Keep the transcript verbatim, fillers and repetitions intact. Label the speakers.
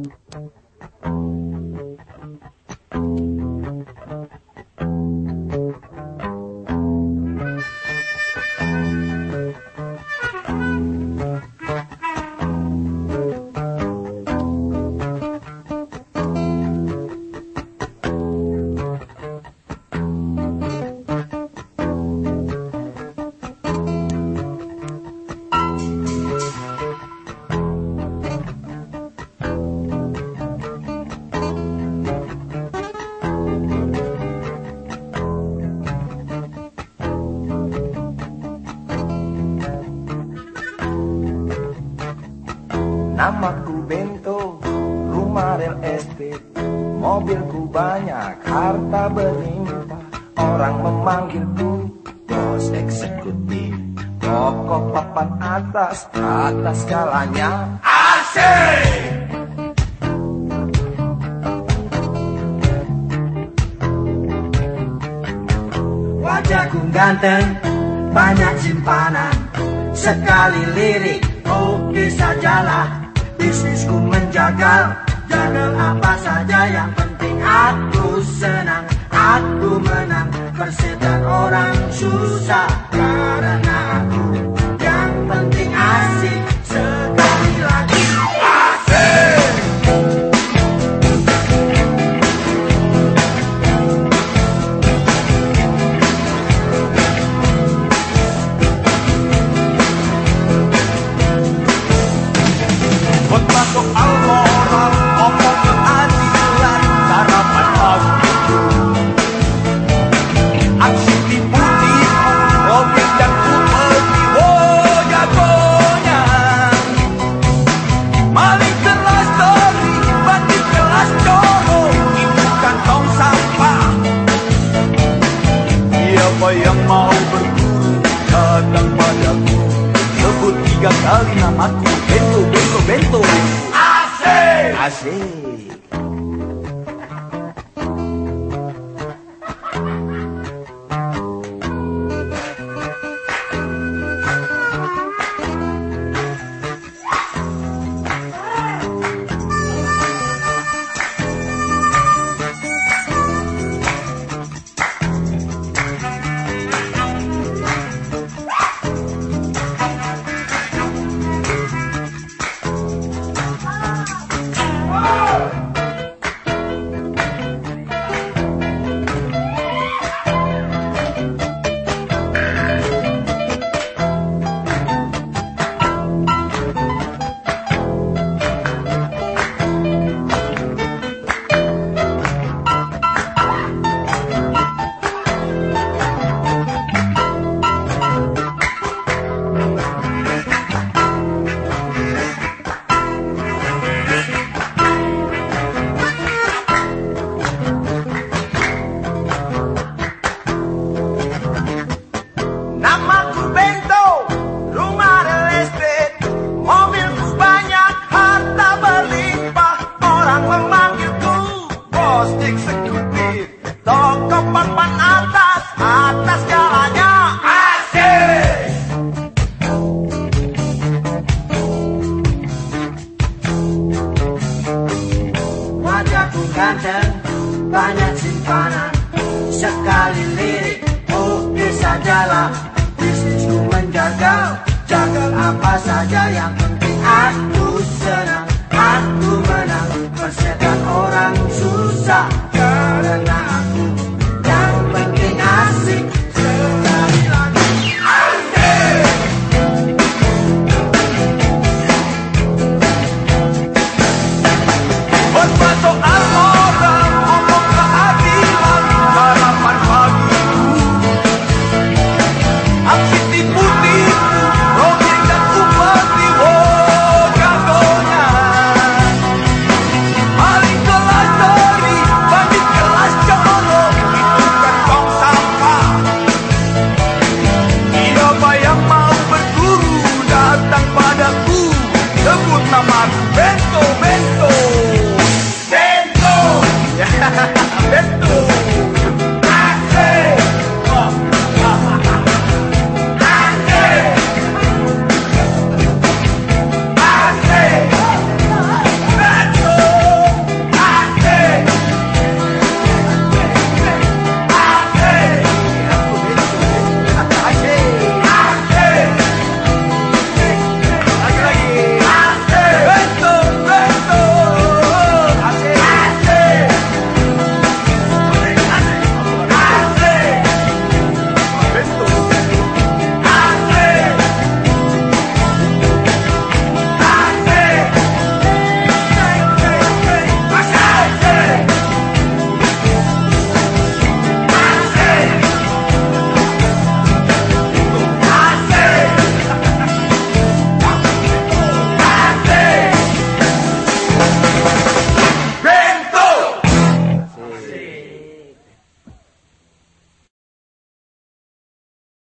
Speaker 1: Namaku Bento, rumah real estate, mobilku banyak, harta berlimpah. Orang memanggilku bos eksekutif, pokok papan atas, atas skalanya asik.
Speaker 2: Wajahku ganteng, banyak simpanan, sekali lirik, oke sajalah. Bisnisku menjagal, jagal apa saja, yang penting aku senang, aku menang. Persetan orang susah karena aku, yang penting asik. Sekali lagi asik.
Speaker 3: Khotbah soal moral, ngomong keadilan, sarapan pagi. Aksi tipu-tipu, robek dan upeti, oh jagonya. Maling kelas tori, bandit kelas coro, itu kantong sampah. Siapa yang mau berguru, datang padaku. Sebut tiga kali namaku, Bento, Bento, Bento.
Speaker 1: Asik,
Speaker 3: Asik.
Speaker 2: Banyak simpanan, sekali lirik, oke sajalah. Bisnisku menjagal, jagal apa saja, yang penting aku senang, aku menang. Persetan orang susah karena aku, yang penting asik. Sekali lagi asik.
Speaker 3: Khotbah soal moral, ngomong keadilan, sarapan pagi. Aksi tipu-tipu, robek dan upeti, oh jagonya. Maling kelas tori, bandit kelas coro, itu kantong sampah. Siapa yang mau berguru, datang padaku. Sebut namaku, Bento, Bento.